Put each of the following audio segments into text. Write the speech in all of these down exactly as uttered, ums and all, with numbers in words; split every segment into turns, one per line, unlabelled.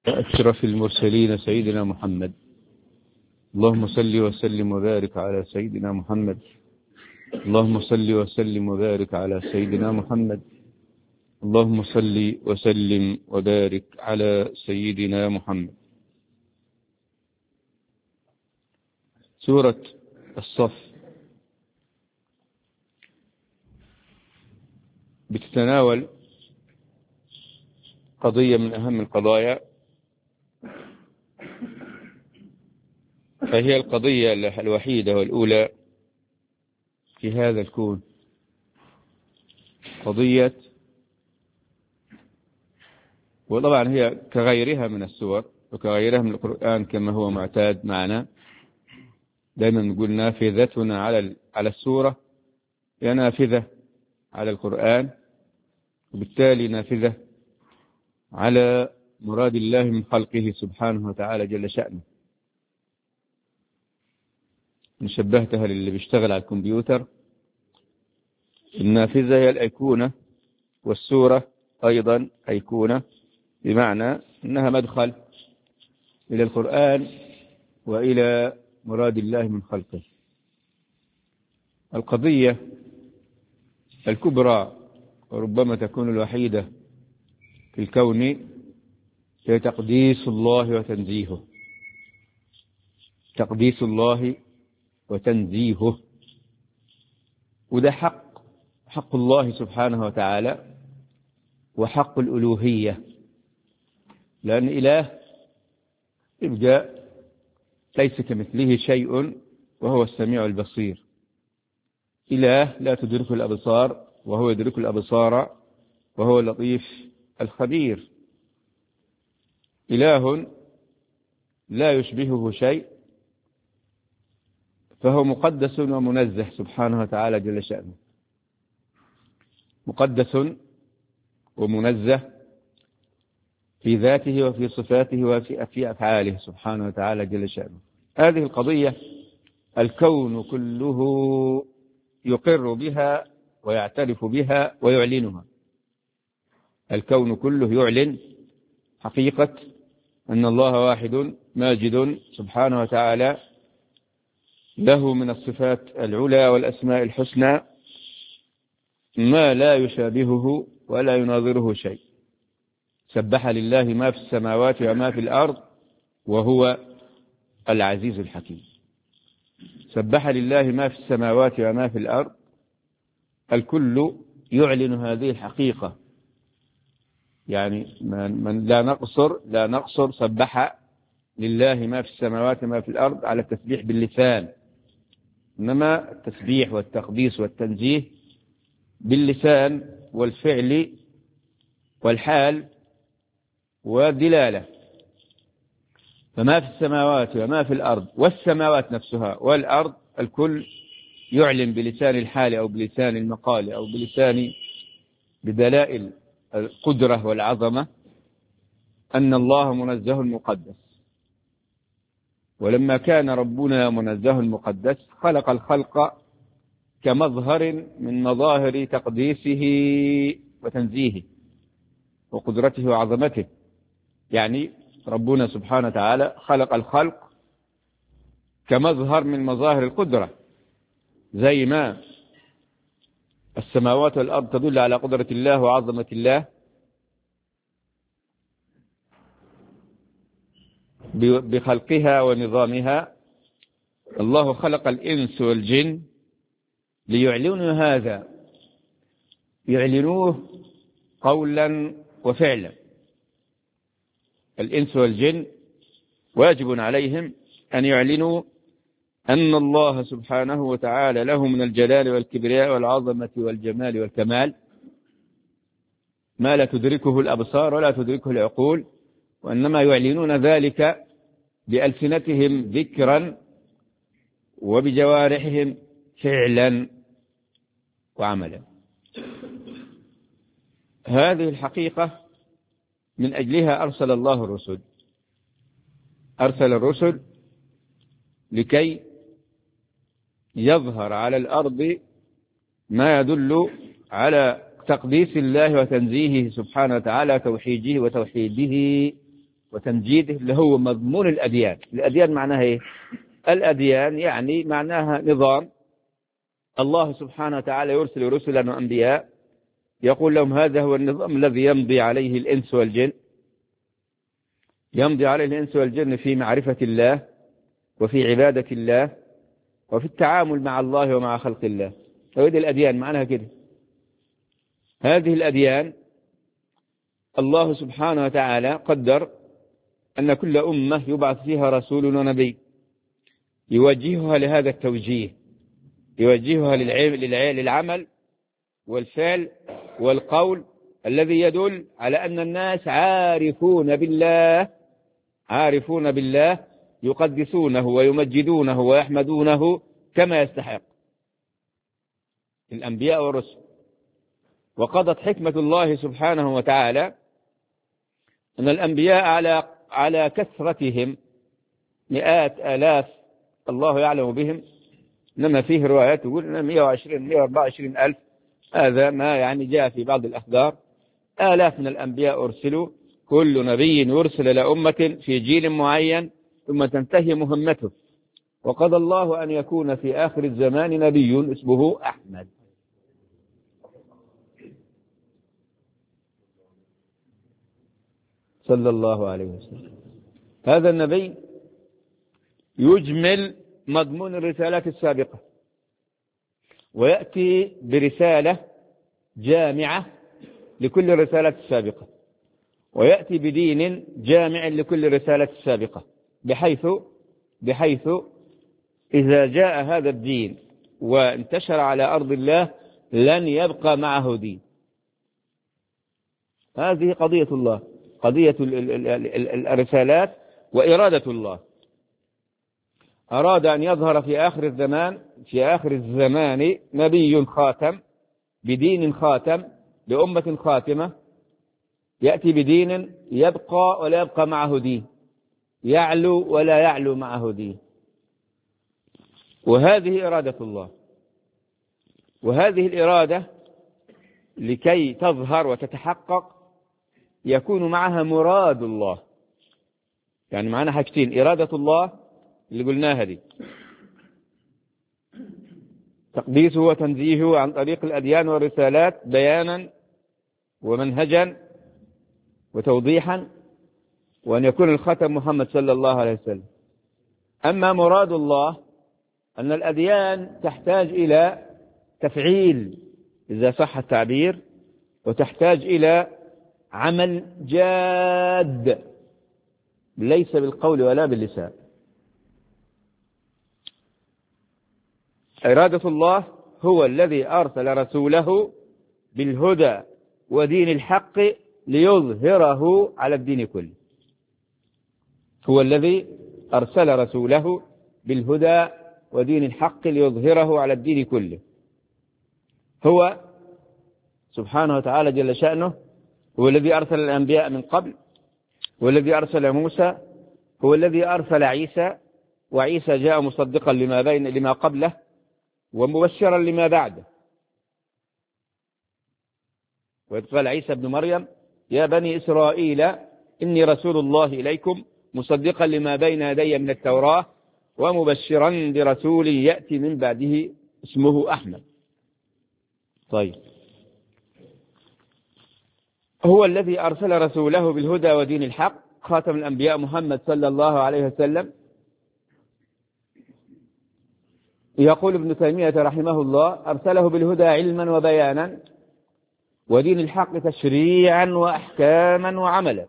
أشرف المرسلين سيدنا محمد. اللهم صل وسلم وبارك على سيدنا محمد. اللهم صل وسلم وبارك على سيدنا محمد. اللهم صل وسلم وبارك على سيدنا محمد. سورة الصف بتتناول قضية من أهم القضايا، فهي القضية الوحيدة والأولى في هذا الكون، قضية، وطبعا هي كغيرها من السور وكغيرها من القرآن كما هو معتاد معنا، دائما نقول نافذتنا على على السورة هي نافذة على القرآن، وبالتالي نافذة على مراد الله من خلقه سبحانه وتعالى جل شأنه. نشبهتها للي بيشتغل على الكمبيوتر، النافذة هي الأيقونة، والسورة أيضا أيقونة، بمعنى أنها مدخل إلى القرآن وإلى مراد الله من خلقه. القضية الكبرى وربما تكون الوحيدة في الكون هي تقديس الله وتنزيهه، تقديس الله وتنزيهه، وده حق حق الله سبحانه وتعالى وحق الألوهية، لأن إله يبقى ليس كمثله شيء وهو السميع البصير، إله لا تدرك الأبصار وهو يدرك الأبصار وهو اللطيف الخبير، إله لا يشبهه شيء، فهو مقدس ومنزه سبحانه وتعالى جل شأنه، مقدس ومنزه في ذاته وفي صفاته وفي أفعاله سبحانه وتعالى جل شأنه. هذه القضية الكون كله يقر بها ويعترف بها ويعلنها، الكون كله يعلن حقيقة أن الله واحد ماجد سبحانه وتعالى، له من الصفات العلى والأسماء الحسنى ما لا يشابهه ولا يناظره شيء. سبح لله ما في السماوات وما في الأرض وهو العزيز الحكيم. سبح لله ما في السماوات وما في الأرض، الكل يعلن هذه الحقيقة، يعني من من لا نقصر لا نقصر سبح لله ما في السماوات وما في الأرض على التسبيح باللسان، إنما التسبيح والتقديس والتنزيه باللسان والفعل والحال والدلالة. فما في السماوات وما في الأرض، والسماوات نفسها والأرض، الكل يعلن بلسان الحال أو بلسان المقال أو بلسان بدلائل القدرة والعظمة أن الله منزه المقدس. ولما كان ربنا منزه المقدس خلق الخلق كمظهر من مظاهر تقديسه وتنزيهه وقدرته وعظمته، يعني ربنا سبحانه وتعالى خلق الخلق كمظهر من مظاهر القدرة، زي ما السماوات والأرض تدل على قدرة الله وعظمة الله، بخلقها ونظامها. الله خلق الإنس والجن ليعلنوا هذا، يعلنوه قولا وفعلا. الإنس والجن واجب عليهم أن يعلنوا أن الله سبحانه وتعالى له من الجلال والكبرياء والعظمة والجمال والكمال ما لا تدركه الأبصار ولا تدركه العقول، وإنما يعلنون ذلك بألسنتهم ذكرا وبجوارحهم فعلا وعملا. هذه الحقيقة من أجلها أرسل الله الرسل، أرسل الرسل لكي يظهر على الأرض ما يدل على تقديس الله وتنزيهه سبحانه وتعالى، توحيده وتوحيده وتمجيده اللي هو مضمون الأديان. الأديان معناها إيه؟ الأديان يعني معناها نظام الله سبحانه وتعالى يرسل رسلا وأنبياء يقول لهم هذا هو النظام الذي يمضي عليه الإنس والجن، يمضي عليه الإنس والجن في معرفة الله وفي عبادة الله وفي التعامل مع الله ومع خلق الله. هذه الأديان معناها كده. هذه الأديان الله سبحانه وتعالى قدر أن كل أمة يبعث فيها رسول ونبي يوجهها لهذا التوجيه، يوجهها للعمل والفعل والقول الذي يدل على أن الناس عارفون بالله، عارفون بالله يقدسونه ويمجدونه ويحمدونه كما يستحق الأنبياء والرسل. وقضت حكمة الله سبحانه وتعالى أن الأنبياء على على كثرتهم مئات آلاف الله يعلم بهم، إنما فيه روايات تقول مئة وعشرين مئة وأربعة وعشرين ألف، هذا ما يعني جاء في بعض الأخبار. آلاف من الأنبياء أرسلوا، كل نبي يرسل إلى أمة في جيل معين ثم تنتهي مهمته. وقضى الله أن يكون في آخر الزمان نبي اسمه أحمد صلى الله عليه وسلم. هذا النبي يجمل مضمون الرسالات السابقة ويأتي برسالة جامعة لكل الرسالات السابقة، ويأتي بدين جامع لكل الرسالات السابقة، بحيث بحيث إذا جاء هذا الدين وانتشر على أرض الله لن يبقى معه دين. هذه قضية الله، قضية الرسالات وإرادة الله. أراد أن يظهر في آخر الزمان في آخر الزمان نبي خاتم بدين خاتم لأمة خاتمة، يأتي بدين يبقى ولا يبقى معه دين، يعلو ولا يعلو معه دين. وهذه إرادة الله. وهذه الإرادة لكي تظهر وتتحقق يكون معها مراد الله. يعني معنا حاجتين: إرادة الله اللي قلناها دي، تقديسه وتنزيهه عن طريق الأديان والرسالات بيانا ومنهجا وتوضيحا، وأن يكون الختم محمد صلى الله عليه وسلم. أما مراد الله أن الأديان تحتاج إلى تفعيل إذا صح التعبير، وتحتاج إلى عمل جاد ليس بالقول ولا باللسان. إرادة الله هو الذي أرسل رسوله بالهدى ودين الحق ليظهره على الدين كله. هو الذي أرسل رسوله بالهدى ودين الحق ليظهره على الدين كله. هو سبحانه وتعالى جل شأنه هو الذي أرسل الأنبياء من قبل، هو الذي أرسل موسى، هو الذي أرسل عيسى، وعيسى جاء مصدقا لما بين لما قبله ومبشرا لما بعده. وإذ قال عيسى ابن مريم يا بني إسرائيل إني رسول الله إليكم مصدقا لما بين يدي من التوراة ومبشرا برسول يأتي من بعده اسمه أحمد. طيب، هو الذي أرسل رسوله بالهدى ودين الحق، خاتم الأنبياء محمد صلى الله عليه وسلم. يقول ابن تيمية رحمه الله أرسله بالهدى علما وبيانا ودين الحق تشريعا وأحكاما وعملا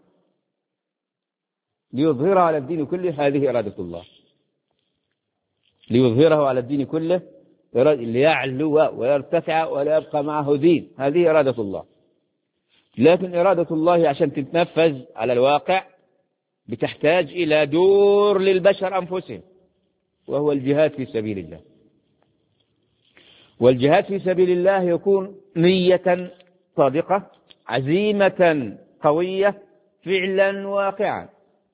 ليظهره على الدين كله. هذه إرادة الله، ليظهره على الدين كله، ليعلو ويرتفع ولا يبقى معه دين. هذه إرادة الله. لكن إرادة الله عشان تتنفذ على الواقع بتحتاج إلى دور للبشر أنفسهم، وهو الجهاد في سبيل الله. والجهاد في سبيل الله يكون نية صادقة، عزيمة قوية، فعلا واقعا.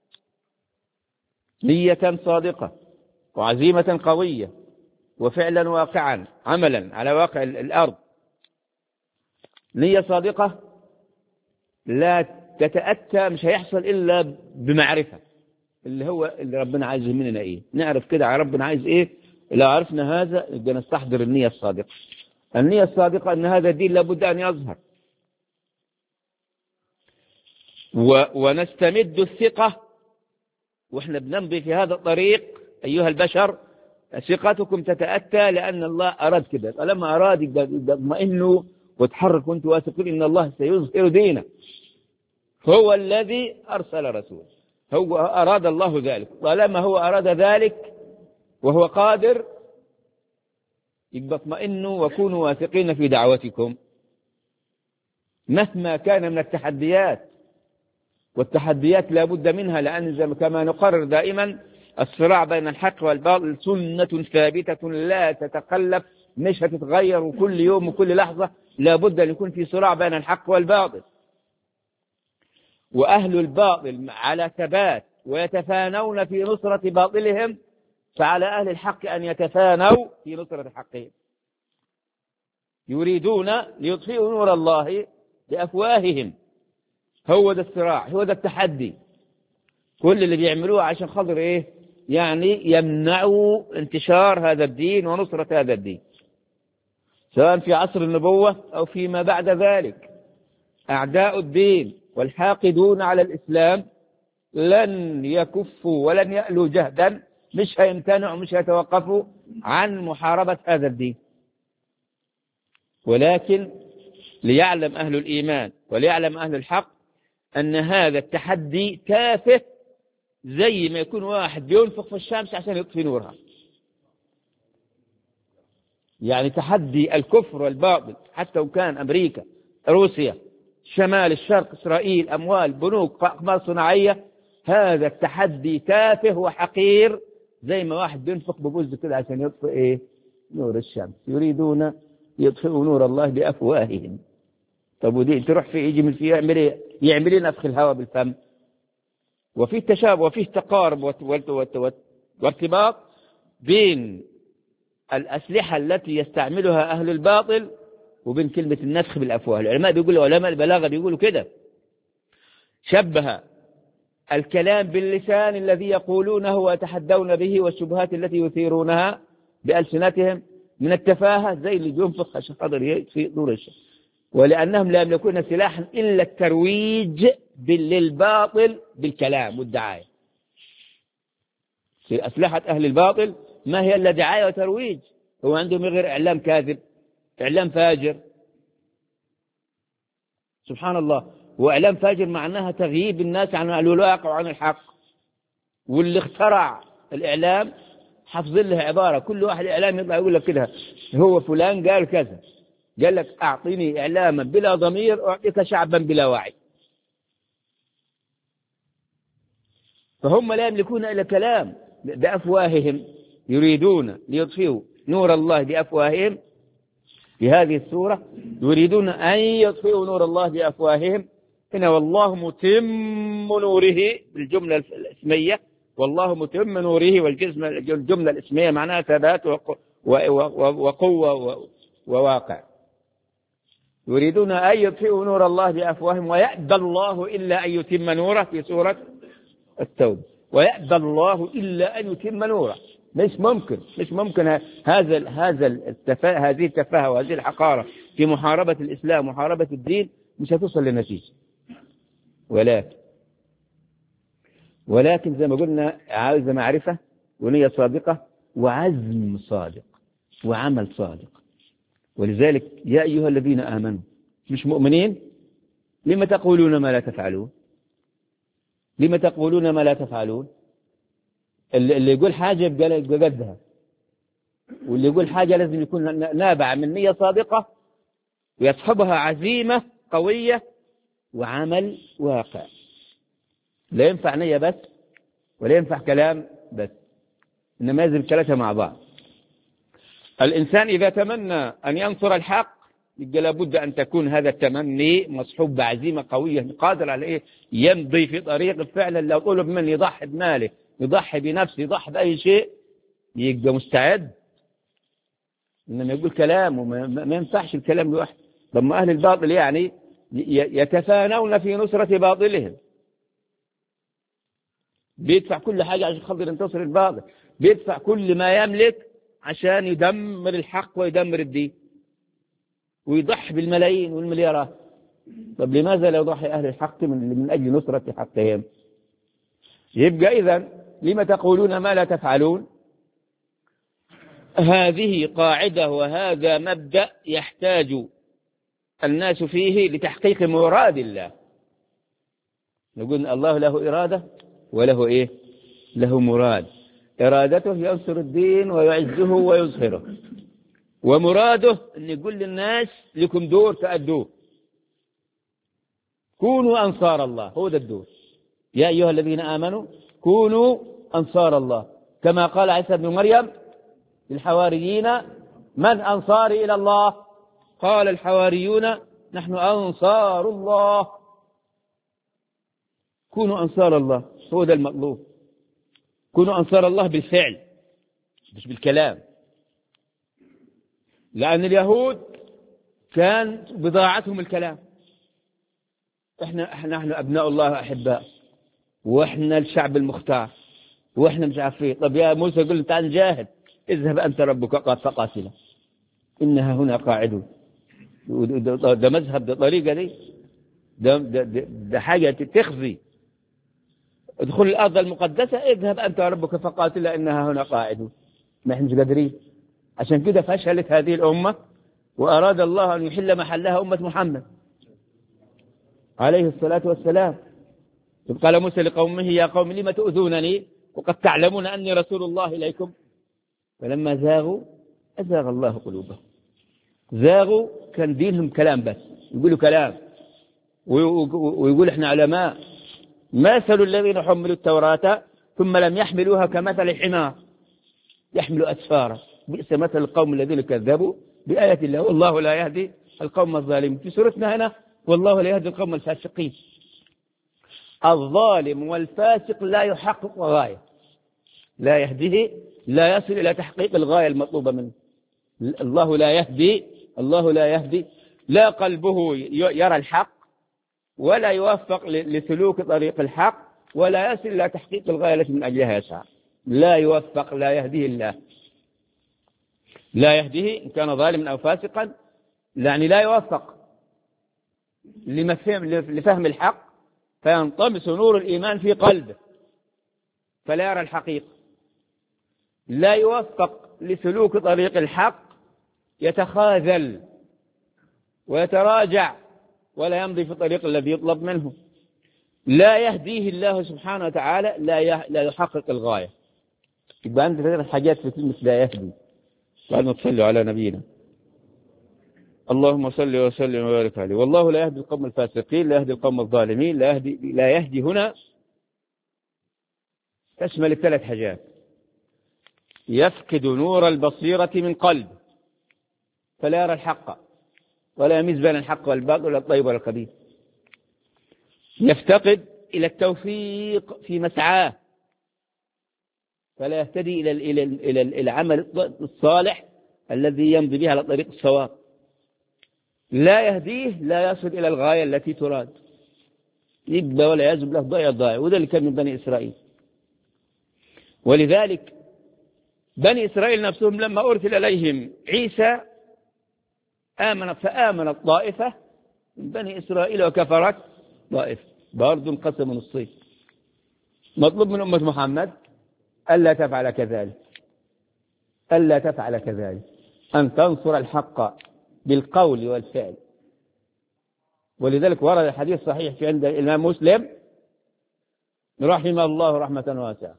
نية صادقة وعزيمة قوية وفعلا واقعا، عملا على واقع الأرض. نية صادقة لا تتأتى مش هيحصل إلا بمعرفة اللي هو اللي ربنا عايزه مننا إيه. نعرف كده على ربنا عايز إيه. لو عرفنا هذا يبقى نستحضر النية الصادقة. النية الصادقة أن هذا الدين لابد أن يظهر، و... ونستمد الثقة وإحنا بنمضي في هذا الطريق. أيها البشر ثقتكم تتأتى لأن الله أراد كده. فلما أراد يطمئنوا وتحرك وانتم واثقين إن الله سيظهر دينه. هو الذي أرسل رسوله، هو أراد الله ذلك. طالما هو أراد ذلك وهو قادر يبقى اطمئنوا وكونوا واثقين في دعوتكم مهما كان من التحديات. والتحديات لا بد منها، لأن كما نقرر دائما الصراع بين الحق والباطل سنة ثابتة لا تتقلب، مش هتتغير، وكل يوم وكل لحظة لا بد أن يكون في صراع بين الحق والباطل. وأهل الباطل على ثبات ويتفانون في نصرة باطلهم، فعلى أهل الحق أن يتفانوا في نصرة حقهم. يريدون ليطفئوا نور الله بأفواههم. هو ده الصراع، هو ده التحدي. كل اللي بيعملوه عشان خاطر إيه؟ يعني يمنعوا انتشار هذا الدين ونصرة هذا الدين، سواء في عصر النبوة أو فيما بعد ذلك. أعداء الدين والحاقدون على الإسلام لن يكفوا ولن يألوا جهدا، مش هيمتنعوا مش هيتوقفوا عن محاربة هذا الدين. ولكن ليعلم أهل الإيمان وليعلم أهل الحق أن هذا التحدي تافه، زي ما يكون واحد بينفخ في الشمس عشان يطفي نورها. يعني تحدي الكفر والباطل حتى لو كان أمريكا، روسيا، شمال الشرق، إسرائيل، أموال، بنوك، أقمار صناعية، هذا التحدي تافه وحقير، زي ما واحد بينفخ ببوز كده عشان يطفئ إيه؟ نور الشمس. يريدون يطفئوا نور الله بأفواههم. طب ودي تروح في يجي من فيه يعمل إيه؟ يعمل نفخ الهواء بالفم. وفيه تشابه وفيه تقارب وارتباط بين الأسلحة التي يستعملها أهل الباطل وبين كلمة النفخ بالأفواه. العلماء بيقولوا، علماء البلاغة بيقولوا كده، شبه الكلام باللسان الذي يقولونه ويتحدون به والشبهات التي يثيرونها بألسنتهم من التفاهة، زي اللي ينفخ عشان قدر يطفئ نور الشمس. ولأنهم لا يملكون سلاحا إلا الترويج للباطل بالكلام والدعاية. أسلحة أهل الباطل ما هي إلا دعاية وترويج. هو عندهم غير إعلام كاذب، إعلام فاجر، سبحان الله. وإعلام فاجر معناها تغييب الناس عن الواقع وعن الحق. واللي اخترع الإعلام حفظ له عبارة، كل واحد إعلام يطلع يقول لك كده، هو فلان قال كذا، قال لك أعطيني إعلاما بلا ضمير أعطيك شعبا بلا وعي. فهم لا يملكون إلا كلام بأفواههم. يريدون ليطفئوا نور الله بأفواههم. في هذه السورة يريدون أن يطفئوا نور الله بأفواههم. هنا والله متم نوره بالجملة الاسمية، والله متم نوره، والجملة الاسمية معناها ثبات وقوة وواقع. يريدون أن يطفئوا نور الله بأفواههم ويأبى الله إلا أن يتم نوره في سورة التوبة. ويأبى الله إلا أن يتم نوره. مش ممكن مش ممكن هذا هذا التفاهة هذه التفاهة وهذه الحقارة في محاربة الإسلام ومحاربة الدين مش هتوصل لنتيجة. ولكن ولكن زي ما قلنا عاوزة معرفة ونية صادقة وعزم صادق وعمل صادق. ولذلك يا أيها الذين آمنوا، مش مؤمنين؟ لما تقولون ما لا تفعلون؟ لما تقولون ما لا تفعلون؟ اللي يقول حاجة يبقى قدها، واللي يقول حاجة لازم يكون نابع من نية صادقة ويصحبها عزيمة قوية وعمل واقع. لا ينفع نية بس ولا ينفع كلام بس، إنما لازم ثلاثة مع بعض. الإنسان إذا تمنى أن ينصر الحق يبقى لابد أن تكون هذا التمني مصحوب بعزيمة قوية، قادر على إيه؟ يمضي في طريق فعلا. لو طلب من يضحي بماله، يضحي بنفسه، يضحي بأي شيء، يبقى مستعد. إنما يقول كلام وما ما ينفعش الكلام لوحده. لما أهل الباطل يعني يتفانون في نصرة باطلهم، بيدفع كل حاجة عشان خاطر ينتصر الباطل، بيدفع كل ما يملك عشان يدمر الحق ويدمر الدين، ويضحي بالملايين والمليارات. طب لماذا لا يضحي أهل الحق من, من أجل نصرة حقهم؟ يبقى إذن لما تقولون ما لا تفعلون؟ هذه قاعدة وهذا مبدأ يحتاج الناس فيه لتحقيق مراد الله. نقول الله له إرادة وله إيه؟ له مراد. إرادته ينصر الدين ويعزه ويظهره، ومراده أن يقول للناس لكم دور تأدوه، كونوا أنصار الله، هو ده الدور. يا أيها الذين آمنوا كونوا أنصار الله، كما قال عيسى بن مريم للحواريين من أنصاري إلى الله؟ قال الحواريون نحن أنصار الله. كونوا أنصار الله، هو ده المطلوب. كونوا أنصار الله بالفعل مش بالكلام، لأن اليهود كان بضاعتهم الكلام. احنا احنا نحن أبناء الله أحباء، واحنا الشعب المختار، واحنا مش عارفين. طب يا موسى يقول تعال جاهد، اذهب أنت ربك فقاتله إنها هنا قاعدون. ده مذهب، ده طريقة دي، ده, ده, ده, ده حاجة تخزي. ادخل الأرض المقدسة، اذهب أنت ربك فقاتل إنها هنا قاعدون. ما احنا مش قادرين. عشان كده فشلت هذه الأمة، وأراد الله أن يحل محلها أمة محمد عليه الصلاة والسلام. قال موسى لقومه يا قوم لم تؤذونني وقد تعلمون أني رسول الله إليكم؟ فلما زاغوا أزاغ الله قلوبهم. زاغوا كان دينهم كلام بس، يقولوا كلام ويقول احنا علماء. مثل الذين حملوا التوراة ثم لم يحملوها كمثل الحمار يحمل أسفارا، بئس مثل القوم الذين كذبوا بآيات الله والله لا يهدي القوم الظالمين. في سورتنا هنا والله لا يهدي القوم الفاسقين. الظالم والفاسق لا يحقق غاية، لا يهديه، لا يصل إلى تحقيق الغاية المطلوبة منه. الله لا يهدي، الله لا يهدي، لا قلبه يرى الحق ولا يوفق لسلوك طريق الحق ولا يصل إلى تحقيق الغاية التي من أجلها يسعى. لا يوفق، لا يهديه الله، لا يهديه إن كان ظالما أو فاسقا، يعني لا يوفق لفهم الحق فينطمس نور الإيمان في قلبه فلا يرى الحقيقة. لا يوفق لسلوك طريق الحق، يتخاذل ويتراجع ولا يمضي في الطريق الذي يطلب منه. لا يهديه الله سبحانه وتعالى، لا لا يحقق الغاية. يبقى عندنا ثلاث حاجات في كلمة لا يهدي. بعد ما تصلوا على نبينا اللهم صل وسلم وبارك عليه. والله لا يهدي القوم الفاسقين، لا يهدي القوم الظالمين. لا يهدي, لا يهدي هنا تشمل الثلاث حاجات: يفقد نور البصيرة من قلب فلا يرى الحق ولا يميز بين الحق والباطل ولا الطيب ولا الخبيث. يفتقد إلى التوفيق في مسعاه فلا يهتدي إلى إلى إلى العمل الصالح الذي يمضي به على طريق الصواب. لا يهديه، لا يصل إلى الغاية التي تراد، يبقى ولا يزب له ضيع ضائع. وده اللي كان من بني إسرائيل. ولذلك بني إسرائيل نفسهم لما أرسل إليهم عيسى آمنت فآمنت طائفة من بني إسرائيل وكفرت طائفة، برضو انقسموا نصين. مطلوب من أمة محمد ألا تفعل كذلك، ألا تفعل كذلك، أن تنصر الحق بالقول والفعل. ولذلك ورد الحديث صحيح في عند الإمام مسلم رحم الله رحمة واسعة.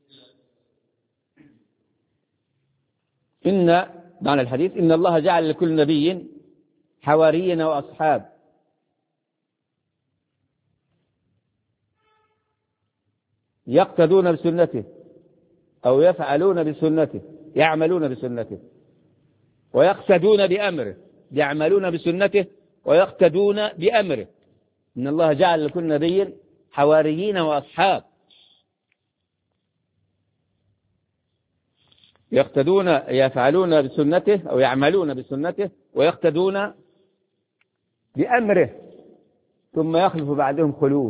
إن معنى الحديث إن الله جعل لكل نبي حواريين وأصحاب يقتدون بسنته أو يفعلون بسنته، يعملون بسنته ويقتدون بأمره، يعملون بسنته ويقتدون بأمره. إن الله جعل لكل نبي حواريين وأصحاب يقتدون يفعلون بسنته أو يعملون بسنته ويقتدون بأمره. ثم يخلف بعدهم خلوف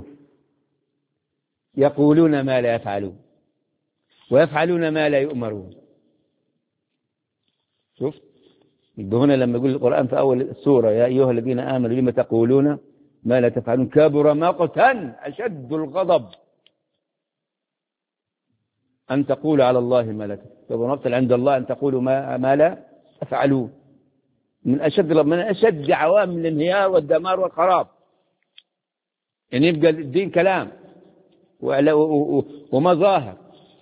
يقولون ما لا يفعلون ويفعلون ما لا يؤمرون. شفت؟ يبقى هنا لما يقول القرآن في أول السورة يا أيها الذين آمنوا لما تقولون ما لا تفعلون كبر مقتا أشد الغضب أن تقول على الله ما لا تفعلون، كبر مقتا عند الله أن تقولوا ما, ما لا تفعلون. من أشد من أشد عوامل الانهيار والدمار والخراب. يعني يبقى الدين كلام ومظاهر،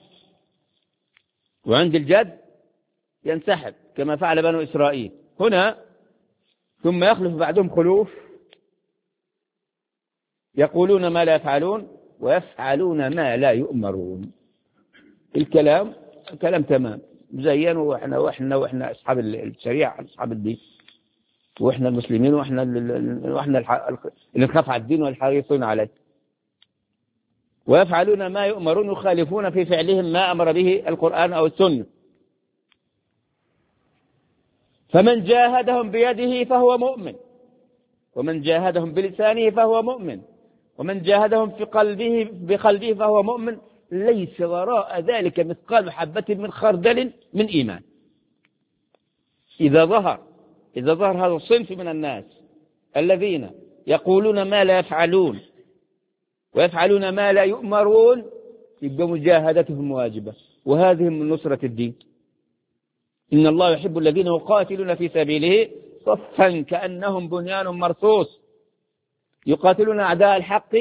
وعند الجد ينسحب كما فعل بنو إسرائيل. هنا ثم يخلف بعدهم خلوف يقولون ما لا يفعلون ويفعلون ما لا يؤمرون. الكلام كلام تمام زين، واحنا واحنا واحنا اصحاب الشريعه اصحاب الدين، واحنا المسلمين، واحنا واحنا اللي نخاف على الدين والحريصون عليه. ويفعلون ما يؤمرون يخالفون في فعلهم ما امر به القرآن او السنه. فمن جاهدهم بيده فهو مؤمن، ومن جاهدهم بلسانه فهو مؤمن، ومن جاهدهم في قلبه بقلبه فهو مؤمن، ليس وراء ذلك مثقال حبة من خردل من إيمان. إذا ظهر إذا ظهر هذا الصنف من الناس الذين يقولون ما لا يفعلون ويفعلون ما لا يؤمرون، يبقى مجاهدتهم واجبة، وهذه من نصرة الدين. إن الله يحب الذين يقاتلون في سبيله صفا كأنهم بنيان مرصوص. يقاتلون أعداء الحق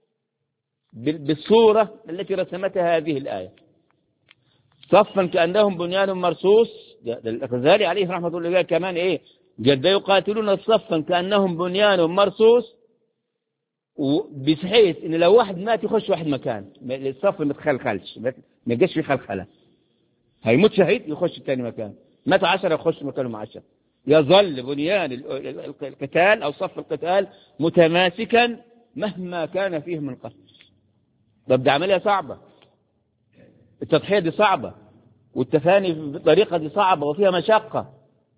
بالصورة التي رسمتها هذه الآية، صفا كأنهم بنيان مرصوص. الغزالي عليه رحمة الله كمان إيه قد يقاتلون صفا كأنهم بنيان مرصوص، بحيث إن لو واحد مات يخش واحد مكان، الصف ما تخلخلش، ما يجيش في خلخلة، هيموت شهيد يخش الثاني مكان، مات عشرة يخش مكانهم عشرة، يظل بنيان القتال أو صف القتال متماسكا مهما كان فيه من قتل. طب دي عملية صعبة، التضحية دي صعبة، والتفاني بالطريقة دي صعبة وفيها مشقة.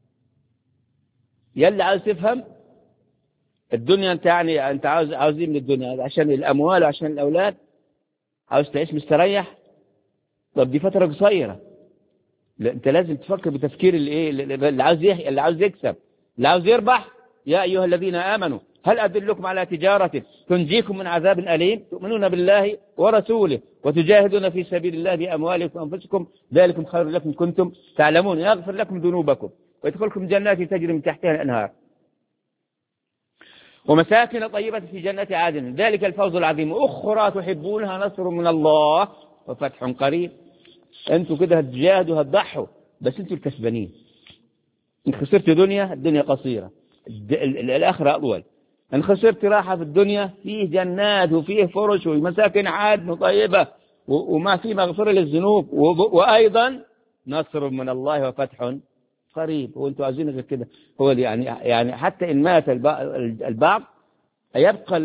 يلي عاوز تفهم الدنيا، انت يعني انت عاوز عاوزين من الدنيا عشان الأموال وعشان الأولاد، عاوز تعيش مستريح. طب دي فترة قصيرة، لا انت لازم تفكر بتفكير الايه اللي عاوز يحيى، اللي عاوز يكسب، اللي عاوز يربح. يا ايها الذين امنوا هل ادلكم على تجارة تنجيكم من عذاب اليم تؤمنون بالله ورسوله وتجاهدون في سبيل الله باموالكم وانفسكم ذلكم خير لكم كنتم تعلمون يغفر لكم ذنوبكم ويدخلكم جنات تجري من تحتها الانهار ومساكن طيبة في جنات عدن ذلك الفوز العظيم اخرى تحبونها نصر من الله وفتح قريب. انتوا كده هتجاهدوا هتضحوا، بس انتوا الكسبانين. ان خسرت دنيا الدنيا قصيرة، الآخرة أطول. ان خسرت راحة في الدنيا فيه جنات وفيه فرش ومساكن عدن طيبة وما فيه مغفرة للذنوب، وأيضا نصر من الله وفتح قريب. وانتوا عايزين غير كده؟ هو يعني يعني حتى إن مات البعض يبقى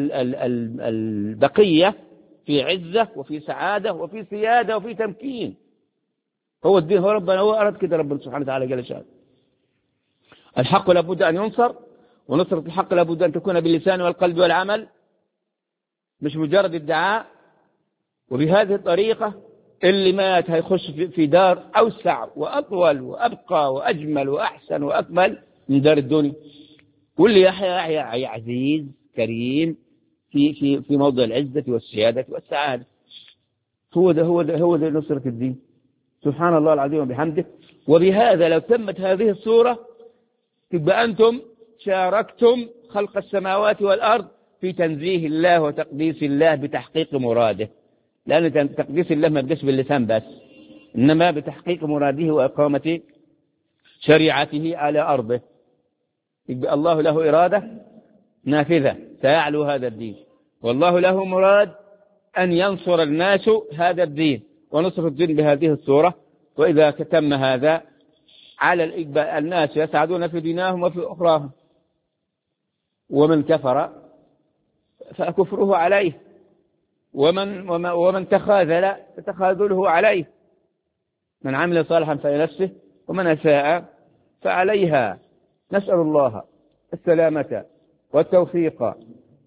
البقية في عزة وفي سعادة وفي سيادة وفي تمكين. هو الدين، هو ربنا هو أراد كده، ربنا سبحانه وتعالى جل شأنه. الحق لابد أن ينصر، ونصرة الحق لابد أن تكون باللسان والقلب والعمل، مش مجرد ادعاء. وبهذه الطريقة اللي مات هيخش في دار أوسع وأطول وأبقى وأجمل وأحسن وأكمل من دار الدنيا، واللي يحيى يحيى عزيز كريم في في في موضع العزة والسيادة والسعادة. هو ده هو ده هو ده نصرة الدين. سبحان الله العظيم وبحمده. وبهذا لو تمت هذه الصورة تبقى أنتم شاركتم خلق السماوات والأرض في تنزيه الله وتقديس الله بتحقيق مراده، لأن تقديس الله ما بقاش باللسان بس، إنما بتحقيق مراده وإقامة شريعته على أرضه. يبقى الله له إرادة نافذة سيعلو هذا الدين، والله له مراد أن ينصر الناس هذا الدين ونصر الدين بهذه الصورة. وإذا تم هذا على الإقبال الناس يسعدون في دينهم وفي أخراهم. ومن كفر فكفره عليه، ومن, ومن تخاذل فتخاذله عليه. من عمل صالحا فلنفسه ومن أساء فعليها. نسأل الله السلامة والتوفيق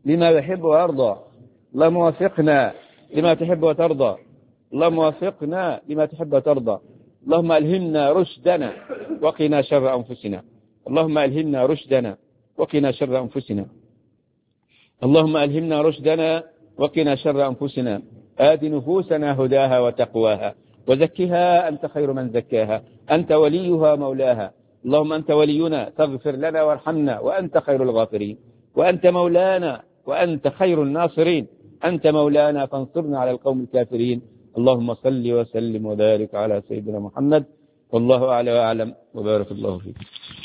لما يحب ويرضى. اللهم وفقنا لما تحب وترضى. اللهم وفقنا لما تحب وترضى. اللهم ألهمنا رشدنا وقنا شر أنفسنا. اللهم ألهمنا رشدنا وقنا شر أنفسنا. اللهم ألهمنا رشدنا وقنا شر أنفسنا. آت نفوسنا هداها وتقواها وزكها أنت خير من زكاها، أنت وليها مولاها. اللهم أنت ولينا فاغفر لنا وارحمنا وأنت خير الغافرين، وأنت مولانا وأنت خير الناصرين. أنت مولانا فانصرنا على القوم الكافرين. اللهم صل وسلم وبارك على سيدنا محمد، والله أعلى وأعلم، وبارك الله فيك.